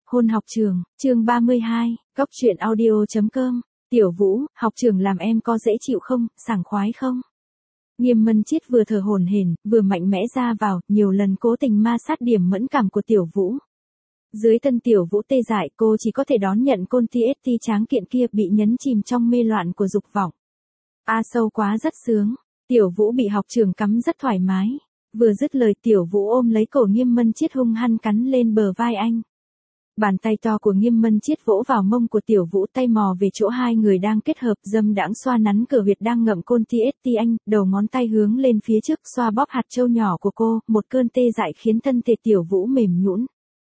Hôn học trường, chương 32, Cóc truyện audio.com. Tiểu Vũ, học trường làm em có dễ chịu không, sảng khoái không? Nghiêm Mân Chiết vừa thở hổn hển, vừa mạnh mẽ ra vào, nhiều lần cố tình ma sát điểm mẫn cảm của Tiểu Vũ. Dưới thân Tiểu Vũ tê dại, cô chỉ có thể đón nhận côn TST tráng kiện kia bị nhấn chìm trong mê loạn của dục vọng. Sâu quá rất sướng. Tiểu Vũ bị học trường cắm rất thoải mái. Vừa dứt lời Tiểu Vũ ôm lấy cổ Nghiêm Mân Chiết hung hăng cắn lên bờ vai anh. Bàn tay to của Nghiêm Mân Chiết vỗ vào mông của Tiểu Vũ, tay mò về chỗ hai người đang kết hợp, dâm đãng xoa nắn cửa huyệt đang ngậm côn TST anh, đầu ngón tay hướng lên phía trước xoa bóp hạt châu nhỏ của cô, một cơn tê dại khiến thân thể Tiểu Vũ mềm nhũn.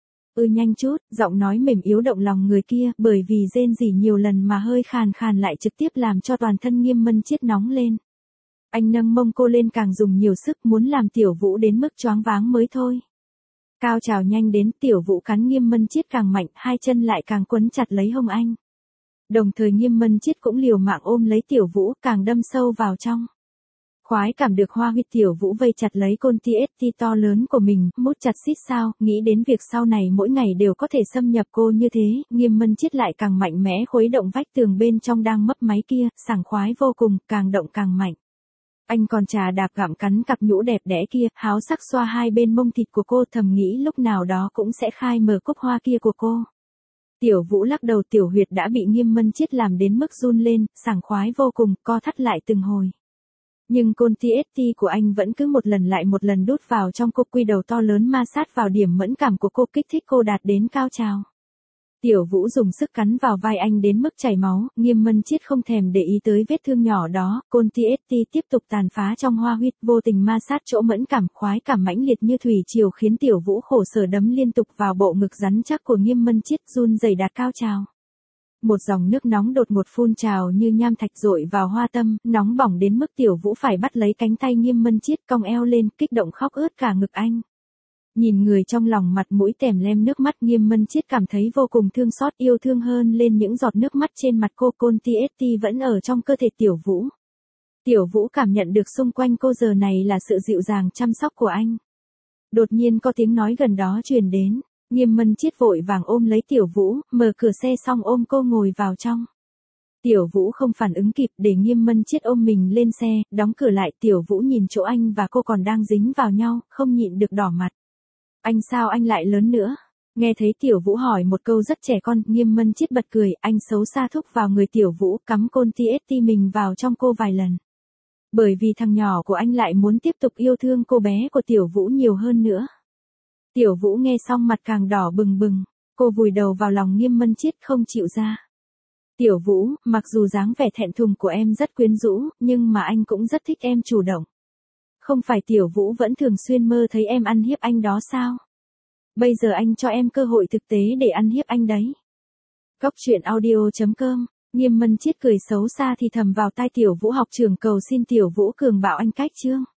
Nhanh chút, giọng nói mềm yếu động lòng người kia, bởi vì rên rỉ nhiều lần mà hơi khàn khàn lại trực tiếp làm cho toàn thân Nghiêm Mân Chiết nóng lên. Anh nâng mông cô lên càng dùng nhiều sức, muốn làm Tiểu Vũ đến mức choáng váng mới thôi. Cao trào nhanh đến, Tiểu Vũ cắn Nghiêm Mân Chiết càng mạnh, hai chân lại càng quấn chặt lấy hông anh. Đồng thời Nghiêm Mân Chiết cũng liều mạng ôm lấy Tiểu Vũ, càng đâm sâu vào trong. Khoái cảm được hoa huyết, Tiểu Vũ vây chặt lấy côn TST to lớn của mình, mút chặt xít sao, nghĩ đến việc sau này mỗi ngày đều có thể xâm nhập cô như thế, Nghiêm Mân Chiết lại càng mạnh mẽ khuấy động vách tường bên trong đang mấp máy kia, sảng khoái vô cùng, càng động càng mạnh. Anh còn trà đạp gặm cắn cặp nhũ đẹp đẽ kia, háo sắc xoa hai bên mông thịt của cô, thầm nghĩ lúc nào đó cũng sẽ khai mở cúc hoa kia của cô. Tiểu Vũ lắc đầu, tiểu huyệt đã bị Nghiêm Mân Chiết làm đến mức run lên, sảng khoái vô cùng, co thắt lại từng hồi. Nhưng côn TST của anh vẫn cứ một lần lại một lần đút vào trong cô, quy đầu to lớn ma sát vào điểm mẫn cảm của cô, kích thích cô đạt đến cao trào. Tiểu Vũ dùng sức cắn vào vai anh đến mức chảy máu, Nghiêm Mân Chiết không thèm để ý tới vết thương nhỏ đó, côn TST tiếp tục tàn phá trong hoa huyết, vô tình ma sát chỗ mẫn cảm, khoái cảm mãnh liệt như thủy triều khiến Tiểu Vũ khổ sở đấm liên tục vào bộ ngực rắn chắc của Nghiêm Mân Chiết, run rẩy đạt cao trào. Một dòng nước nóng đột ngột phun trào như nham thạch dội vào hoa tâm, nóng bỏng đến mức Tiểu Vũ phải bắt lấy cánh tay Nghiêm Mân Chiết, cong eo lên, kích động khóc ướt cả ngực anh. Nhìn người trong lòng, mặt mũi tèm lem nước mắt, Nghiêm Mân Chiết cảm thấy vô cùng thương xót, yêu thương hơn lên những giọt nước mắt trên mặt cô. Côn TST vẫn ở trong cơ thể Tiểu Vũ. Tiểu Vũ cảm nhận được xung quanh cô giờ này là sự dịu dàng chăm sóc của anh. Đột nhiên có tiếng nói gần đó truyền đến, Nghiêm Mân Chiết vội vàng ôm lấy Tiểu Vũ, mở cửa xe xong ôm cô ngồi vào trong. Tiểu Vũ không phản ứng kịp, để Nghiêm Mân Chiết ôm mình lên xe, đóng cửa lại. Tiểu Vũ nhìn chỗ anh và cô còn đang dính vào nhau, không nhịn được đỏ mặt. Anh sao anh lại lớn nữa? Nghe thấy Tiểu Vũ hỏi một câu rất trẻ con, Nghiêm Mân Chiết bật cười, anh xấu xa thúc vào người Tiểu Vũ, cắm côn TST mình vào trong cô vài lần. Bởi vì thằng nhỏ của anh lại muốn tiếp tục yêu thương cô bé của Tiểu Vũ nhiều hơn nữa. Tiểu Vũ nghe xong mặt càng đỏ bừng bừng, cô vùi đầu vào lòng Nghiêm Mân Chiết không chịu ra. Tiểu Vũ, mặc dù dáng vẻ thẹn thùng của em rất quyến rũ, nhưng mà anh cũng rất thích em chủ động. Không phải Tiểu Vũ vẫn thường xuyên mơ thấy em ăn hiếp anh đó sao? Bây giờ anh cho em cơ hội thực tế để ăn hiếp anh đấy. Cóc truyện audio.com. Nghiêm Mân Chiết cười xấu xa thì thầm vào tai Tiểu Vũ, học trường cầu xin Tiểu Vũ cường bạo anh cách chương.